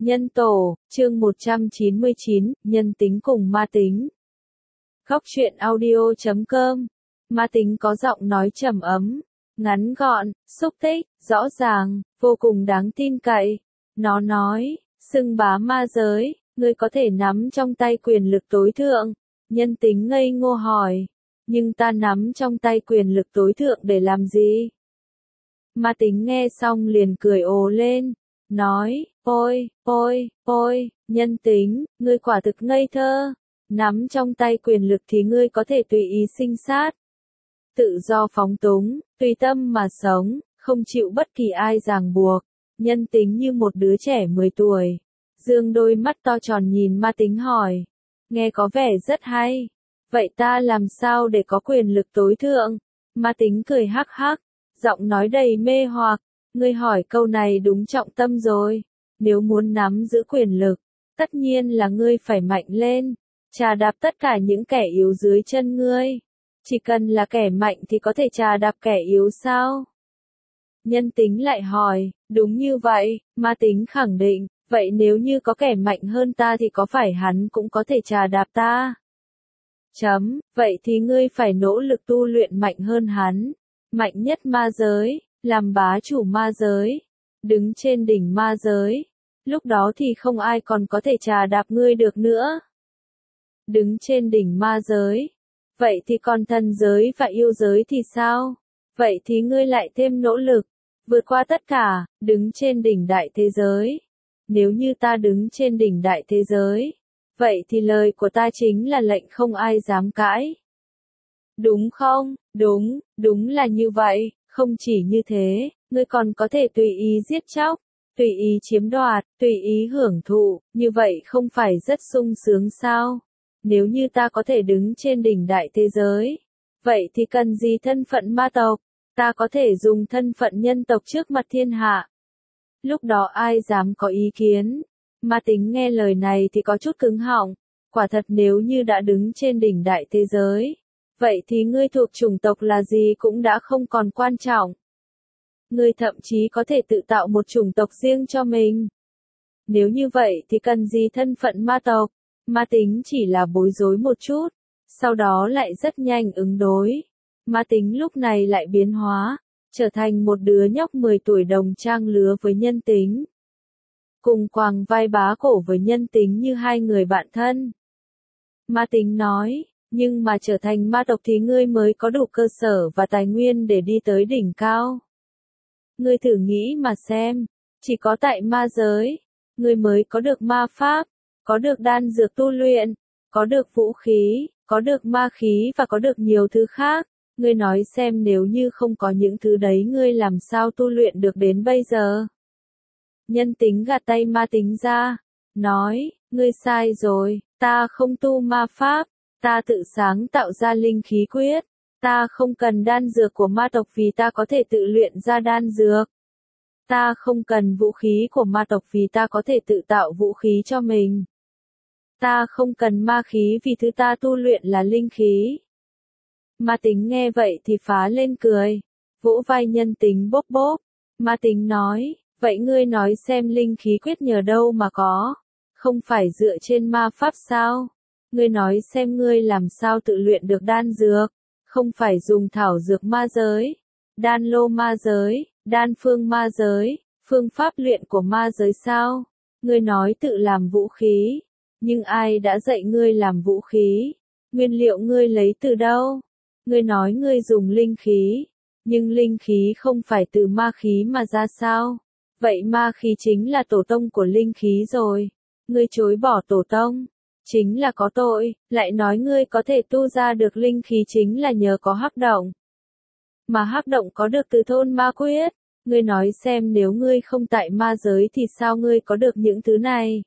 Nhân tổ, chương 199, nhân tính cùng ma tính. Góc truyện audio.com. Ma tính có giọng nói trầm ấm, ngắn gọn, xúc tích, rõ ràng, vô cùng đáng tin cậy. Nó nói, xưng bá ma giới, ngươi có thể nắm trong tay quyền lực tối thượng. Nhân tính ngây ngô hỏi, nhưng ta nắm trong tay quyền lực tối thượng để làm gì? Ma tính nghe xong liền cười ồ lên, nói, ôi, nhân tính, ngươi quả thực ngây thơ, nắm trong tay quyền lực thì ngươi có thể tùy ý sinh sát, tự do phóng túng, tùy tâm mà sống, không chịu bất kỳ ai ràng buộc. Nhân tính như một đứa trẻ 10 tuổi, dương đôi mắt to tròn nhìn ma tính hỏi, nghe có vẻ rất hay, vậy ta làm sao để có quyền lực tối thượng? Ma tính cười hắc hắc, giọng nói đầy mê hoặc, ngươi hỏi câu này đúng trọng tâm rồi, nếu muốn nắm giữ quyền lực, tất nhiên là ngươi phải mạnh lên, trà đạp tất cả những kẻ yếu dưới chân ngươi. Chỉ cần là kẻ mạnh thì có thể trà đạp kẻ yếu sao? Nhân tính lại hỏi, đúng như vậy, ma tính khẳng định, vậy nếu như có kẻ mạnh hơn ta thì có phải hắn cũng có thể trà đạp ta? Vậy thì ngươi phải nỗ lực tu luyện mạnh hơn hắn, mạnh nhất ma giới, làm bá chủ ma giới, đứng trên đỉnh ma giới, lúc đó thì không ai còn có thể trà đạp ngươi được nữa. Đứng trên đỉnh ma giới, vậy thì còn thần giới và yêu giới thì sao? Vậy thì ngươi lại thêm nỗ lực, vượt qua tất cả, đứng trên đỉnh đại thế giới. Nếu như ta đứng trên đỉnh đại thế giới, vậy thì lời của ta chính là lệnh không ai dám cãi. Đúng không? Đúng là như vậy, không chỉ như thế, ngươi còn có thể tùy ý giết chóc, tùy ý chiếm đoạt, tùy ý hưởng thụ, như vậy không phải rất sung sướng sao? Nếu như ta có thể đứng trên đỉnh đại thế giới, vậy thì cần gì thân phận ma tộc? Ta có thể dùng thân phận nhân tộc trước mặt thiên hạ. Lúc đó ai dám có ý kiến? Ma tính nghe lời này thì có chút cứng họng. Quả thật nếu như đã đứng trên đỉnh đại thế giới, vậy thì ngươi thuộc chủng tộc là gì cũng đã không còn quan trọng. Ngươi thậm chí có thể tự tạo một chủng tộc riêng cho mình. Nếu như vậy thì cần gì thân phận ma tộc? Ma tính chỉ là bối rối một chút, sau đó lại rất nhanh ứng đối. Ma tính lúc này lại biến hóa, trở thành một đứa nhóc 10 tuổi đồng trang lứa với nhân tính. Cùng quàng vai bá cổ với nhân tính như hai người bạn thân. Ma tính nói, nhưng mà trở thành ma tộc thì ngươi mới có đủ cơ sở và tài nguyên để đi tới đỉnh cao. Ngươi thử nghĩ mà xem, chỉ có tại ma giới, ngươi mới có được ma pháp, có được đan dược tu luyện, có được vũ khí, có được ma khí và có được nhiều thứ khác. Ngươi nói xem nếu như không có những thứ đấy ngươi làm sao tu luyện được đến bây giờ? Nhân tính gạt tay ma tính ra, nói, ngươi sai rồi, ta không tu ma pháp, ta tự sáng tạo ra linh khí quyết, ta không cần đan dược của ma tộc vì ta có thể tự luyện ra đan dược. Ta không cần vũ khí của ma tộc vì ta có thể tự tạo vũ khí cho mình. Ta không cần ma khí vì thứ ta tu luyện là linh khí. Ma tính nghe vậy thì phá lên cười, vỗ vai nhân tính bốp bốp. Ma tính nói, vậy ngươi nói xem linh khí quyết nhờ đâu mà có, không phải dựa trên ma pháp sao? Ngươi nói xem ngươi làm sao tự luyện được đan dược, không phải dùng thảo dược ma giới, đan lô ma giới, đan phương ma giới, phương pháp luyện của ma giới sao? Ngươi nói tự làm vũ khí, nhưng ai đã dạy ngươi làm vũ khí? Nguyên liệu ngươi lấy từ đâu? Ngươi nói ngươi dùng linh khí, nhưng linh khí không phải từ ma khí mà ra sao? Vậy ma khí chính là tổ tông của linh khí rồi. Ngươi chối bỏ tổ tông, chính là có tội, lại nói ngươi có thể tu ra được linh khí chính là nhờ có hắc động. Mà hắc động có được từ thôn ma quyết. Ngươi nói xem nếu ngươi không tại ma giới thì sao ngươi có được những thứ này?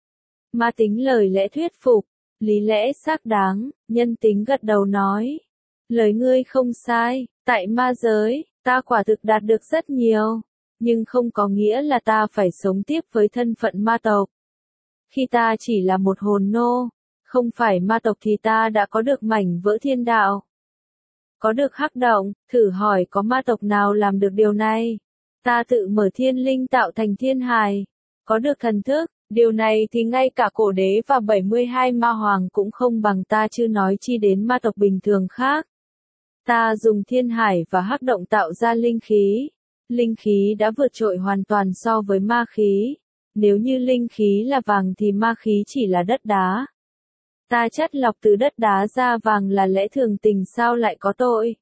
Ma tính lời lẽ thuyết phục, lý lẽ xác đáng, nhân tính gật đầu nói. Lời ngươi không sai, tại ma giới, ta quả thực đạt được rất nhiều, nhưng không có nghĩa là ta phải sống tiếp với thân phận ma tộc. Khi ta chỉ là một hồn nô, không phải ma tộc thì ta đã có được mảnh vỡ thiên đạo. Có được hắc động, thử hỏi có ma tộc nào làm được điều này? Ta tự mở thiên linh tạo thành thiên hài, có được thần thức, Điều này thì ngay cả cổ đế và 72 ma hoàng cũng không bằng ta, chứ nói chi đến ma tộc bình thường khác. Ta dùng thiên hải và hắc động tạo ra linh khí. Linh khí đã vượt trội hoàn toàn so với ma khí. Nếu như linh khí là vàng thì ma khí chỉ là đất đá. Ta chất lọc từ đất đá ra vàng là lẽ thường tình, sao lại có tội.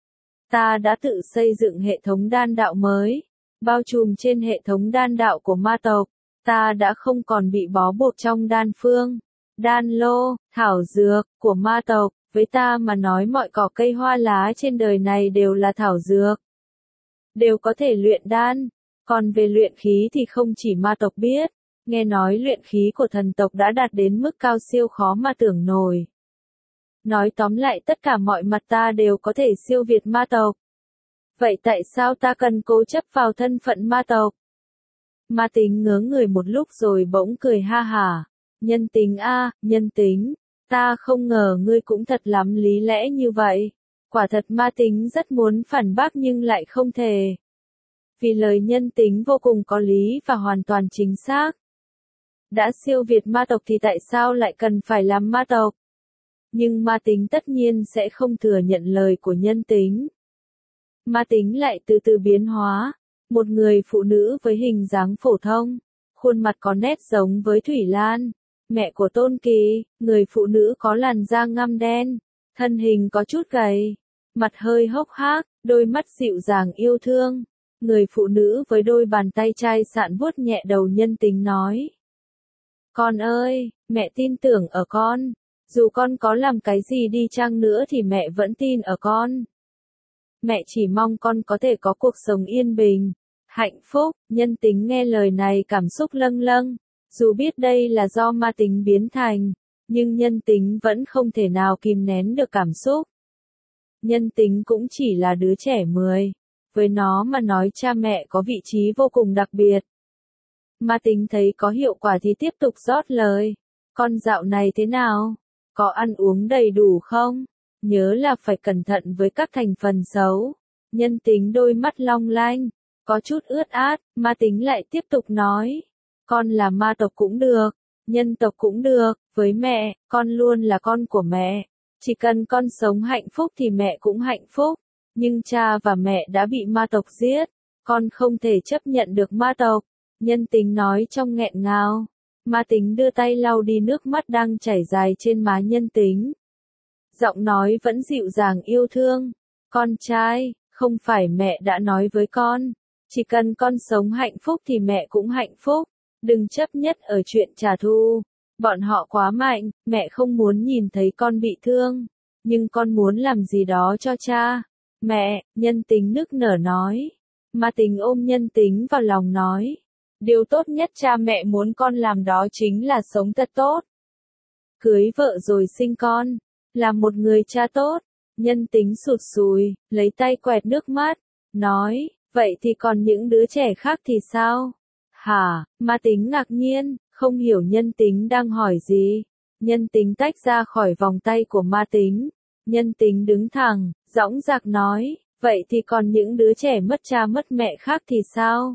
Ta đã tự xây dựng hệ thống đan đạo mới, bao trùm trên hệ thống đan đạo của ma tộc. Ta đã không còn bị bó buộc trong đan phương, đan lô, thảo dược của ma tộc. Với ta mà nói, mọi cỏ cây hoa lá trên đời này đều là thảo dược, đều có thể luyện đan. Còn về luyện khí thì không chỉ ma tộc biết, nghe nói luyện khí của thần tộc đã đạt đến mức cao siêu khó mà tưởng nổi. Nói tóm lại, tất cả mọi mặt ta đều có thể siêu việt ma tộc. Vậy tại sao ta cần cố chấp vào thân phận ma tộc? Ma Tính ngớ người một lúc rồi bỗng cười ha hả. Nhân Tính a, Nhân Tính, ta không ngờ ngươi cũng thật lắm lý lẽ như vậy. Quả thật Ma Tính rất muốn phản bác nhưng lại không thể. Vì lời Nhân Tính vô cùng có lý và hoàn toàn chính xác. Đã siêu việt ma tộc thì tại sao lại cần phải làm ma tộc? Nhưng Ma Tính tất nhiên sẽ không thừa nhận lời của Nhân Tính. Ma Tính lại từ từ biến hóa. Một người phụ nữ với hình dáng phổ thông, khuôn mặt có nét giống với Thủy Lan, mẹ của Tôn Kỳ. Người phụ nữ có làn da ngăm đen, thân hình có chút gầy, mặt hơi hốc hác, đôi mắt dịu dàng yêu thương. Người phụ nữ với đôi bàn tay chai sạn vuốt nhẹ đầu Nhân Tính nói. Con ơi, mẹ tin tưởng ở con. Dù con có làm cái gì đi chăng nữa thì mẹ vẫn tin ở con. Mẹ chỉ mong con có thể có cuộc sống yên bình, hạnh phúc. Nhân Tính nghe lời này cảm xúc lâng lâng. Dù biết đây là do ma tính biến thành, nhưng Nhân Tính vẫn không thể nào kìm nén được cảm xúc. Nhân Tính cũng chỉ là đứa trẻ 10. Với nó mà nói, cha mẹ có vị trí vô cùng đặc biệt. Ma Tính thấy có hiệu quả thì tiếp tục rót lời. Con dạo này thế nào? Có ăn uống đầy đủ không? Nhớ là phải cẩn thận với các thành phần xấu. Nhân Tính đôi mắt long lanh, có chút ướt át. Ma Tính lại tiếp tục nói. Con là ma tộc cũng được, nhân tộc cũng được. Với mẹ, con luôn là con của mẹ. Chỉ cần con sống hạnh phúc thì mẹ cũng hạnh phúc. Nhưng cha và mẹ đã bị ma tộc giết. Con không thể chấp nhận được ma tộc. Nhân Tính nói trong nghẹn ngào. Ma Tính đưa tay lau đi nước mắt đang chảy dài trên má Nhân Tính. Giọng nói vẫn dịu dàng yêu thương. Con trai, không phải mẹ đã nói với con, chỉ cần con sống hạnh phúc thì mẹ cũng hạnh phúc. Đừng chấp nhất ở chuyện trả thù. Bọn họ quá mạnh, mẹ không muốn nhìn thấy con bị thương. Nhưng con muốn làm gì đó cho cha. Mẹ, Nhân Tính nức nở nói. Ma Tính ôm Nhân Tính vào lòng nói. Điều tốt nhất cha mẹ muốn con làm đó chính là sống thật tốt. Cưới vợ rồi sinh con. Làm một người cha tốt. Nhân Tính sụt sùi, lấy tay quẹt nước mắt. Nói, vậy thì còn những đứa trẻ khác thì sao? Hả? Ma Tính ngạc nhiên, không hiểu Nhân Tính đang hỏi gì. Nhân Tính tách ra khỏi vòng tay của Ma Tính. Nhân Tính đứng thẳng, dõng dạc nói, vậy thì còn những đứa trẻ mất cha mất mẹ khác thì sao?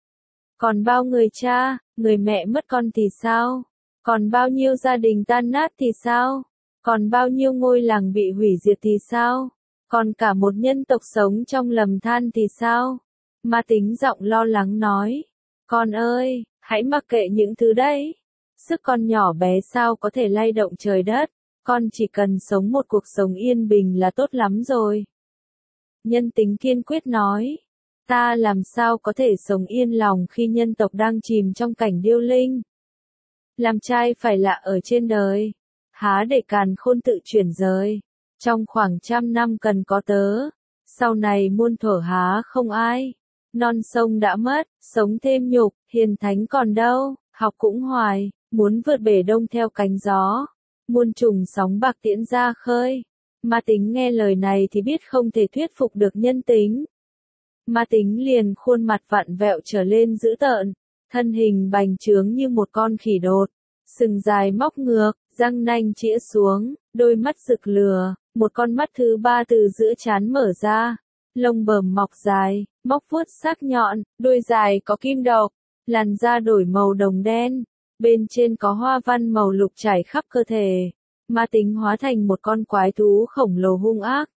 Còn bao người cha, người mẹ mất con thì sao? Còn bao nhiêu gia đình tan nát thì sao? Còn bao nhiêu ngôi làng bị hủy diệt thì sao? Còn cả một nhân tộc sống trong lầm than thì sao? Ma Tính giọng lo lắng nói. Con ơi, hãy mặc kệ những thứ đấy. Sức con nhỏ bé sao có thể lay động trời đất. Con chỉ cần sống một cuộc sống yên bình là tốt lắm rồi. Nhân Tính kiên quyết nói. Ta làm sao có thể sống yên lòng khi nhân tộc đang chìm trong cảnh điêu linh. Làm trai phải lạ ở trên đời. Há để càn khôn tự chuyển rời. Trong khoảng 100 năm cần có tớ. Sau này muôn thuở há không ai. Non sông đã mất, sống thêm nhục, hiền thánh còn đâu, học cũng hoài, muốn vượt bể đông theo cánh gió. Muôn trùng sóng bạc tiễn ra khơi. Ma Tính nghe lời này thì biết không thể thuyết phục được Nhân Tính. Ma Tính liền khuôn mặt vặn vẹo trở lên dữ tợn, thân hình bành trướng như một con khỉ đột, sừng dài móc ngược, răng nanh chĩa xuống, đôi mắt rực lửa, một con mắt thứ ba từ giữa trán mở ra, lông bờm mọc dài, móc vuốt sắc nhọn, đuôi dài có kim độc, làn da đổi màu đồng đen, bên trên có hoa văn màu lục trải khắp cơ thể. Ma tính hóa thành một con quái thú khổng lồ hung ác.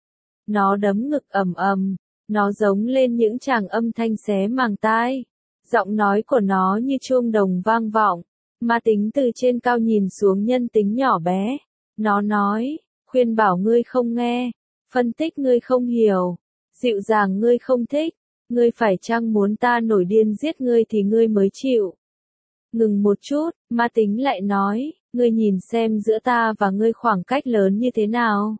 Nó đấm ngực ầm ầm, nó giống lên những tràng âm thanh xé màng tai. Giọng nói của nó như chuông đồng vang vọng. Ma tính từ trên cao nhìn xuống nhân tính nhỏ bé. Nó nói, khuyên bảo ngươi không nghe, phân tích ngươi không hiểu, dịu dàng ngươi không thích, ngươi phải chăng muốn ta nổi điên giết ngươi thì ngươi mới chịu. Ngừng một chút, ma tính lại nói, ngươi nhìn xem giữa ta và ngươi khoảng cách lớn như thế nào.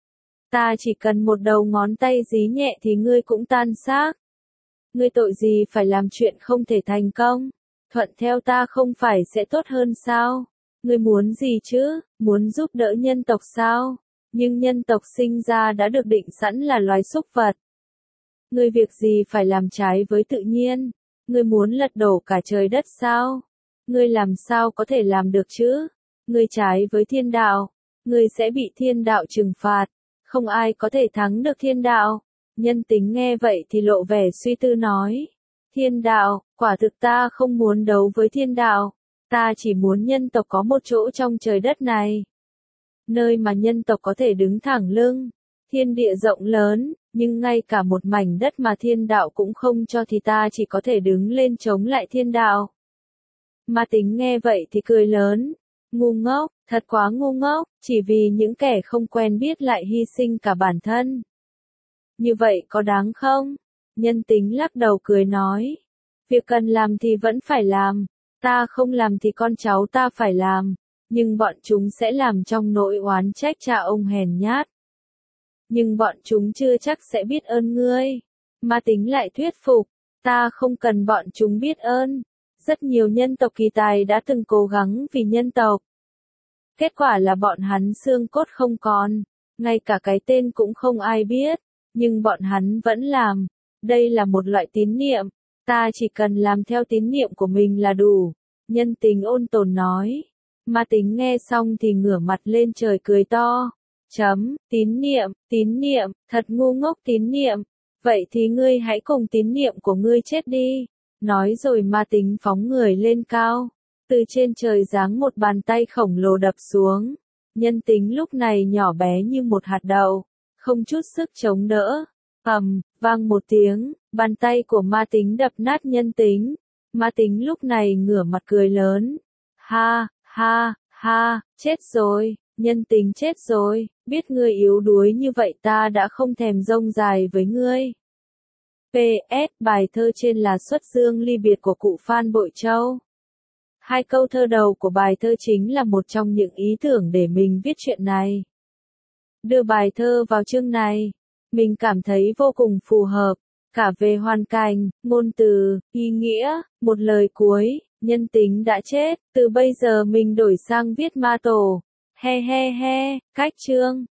Ta chỉ cần một đầu ngón tay dí nhẹ thì ngươi cũng tan xác. Ngươi tội gì phải làm chuyện không thể thành công, thuận theo ta không phải sẽ tốt hơn sao? Ngươi muốn gì chứ, muốn giúp đỡ nhân tộc sao? Nhưng nhân tộc sinh ra đã được định sẵn là loài súc vật. Ngươi việc gì phải làm trái với tự nhiên? Ngươi muốn lật đổ cả trời đất sao? Ngươi làm sao có thể làm được chứ? Ngươi trái với thiên đạo, ngươi sẽ bị thiên đạo trừng phạt. Không ai có thể thắng được thiên đạo. Nhân tính nghe vậy thì lộ vẻ suy tư nói. Thiên đạo, quả thực ta không muốn đấu với thiên đạo. Ta chỉ muốn nhân tộc có một chỗ trong trời đất này. Nơi mà nhân tộc có thể đứng thẳng lưng. Thiên địa rộng lớn, nhưng ngay cả một mảnh đất mà thiên đạo cũng không cho thì ta chỉ có thể đứng lên chống lại thiên đạo. Ma tính nghe vậy thì cười lớn. Ngu ngốc, thật quá ngu ngốc, chỉ vì những kẻ không quen biết lại hy sinh cả bản thân. Như vậy có đáng không? Nhân tính lắc đầu cười nói. Việc cần làm thì vẫn phải làm. Ta không làm thì con cháu ta phải làm. Nhưng bọn chúng sẽ làm trong nỗi oán trách cha ông hèn nhát. Nhưng bọn chúng chưa chắc sẽ biết ơn ngươi. Ma tính lại thuyết phục. Ta không cần bọn chúng biết ơn. Rất nhiều nhân tộc kỳ tài đã từng cố gắng vì nhân tộc. Kết quả là bọn hắn xương cốt không còn. Ngay cả cái tên cũng không ai biết. Nhưng bọn hắn vẫn làm. Đây là một loại tín niệm. Ta chỉ cần làm theo tín niệm của mình là đủ. Nhân tính ôn tồn nói. Ma tính nghe xong thì ngửa mặt lên trời cười to. Tín niệm, thật ngu ngốc tín niệm. Vậy thì ngươi hãy cùng tín niệm của ngươi chết đi. Nói rồi ma tính phóng người lên cao. Từ trên trời giáng một bàn tay khổng lồ đập xuống. Nhân tính lúc này nhỏ bé như một hạt đậu. Không chút sức chống đỡ. Vang một tiếng, bàn tay của ma tính đập nát nhân tính. Ma tính lúc này ngửa mặt cười lớn. Ha, chết rồi, nhân tính chết rồi, biết ngươi yếu đuối như vậy ta đã không thèm rông dài với ngươi. PS, bài thơ trên là xuất dương ly biệt của cụ Phan Bội Châu. Hai câu thơ đầu của bài thơ chính là một trong những ý tưởng để mình viết chuyện này. Đưa bài thơ vào chương này, mình cảm thấy vô cùng phù hợp, cả về hoàn cảnh, ngôn từ, ý nghĩa, một lời cuối, nhân tính đã chết, từ bây giờ mình đổi sang viết ma tổ. He, cách chương.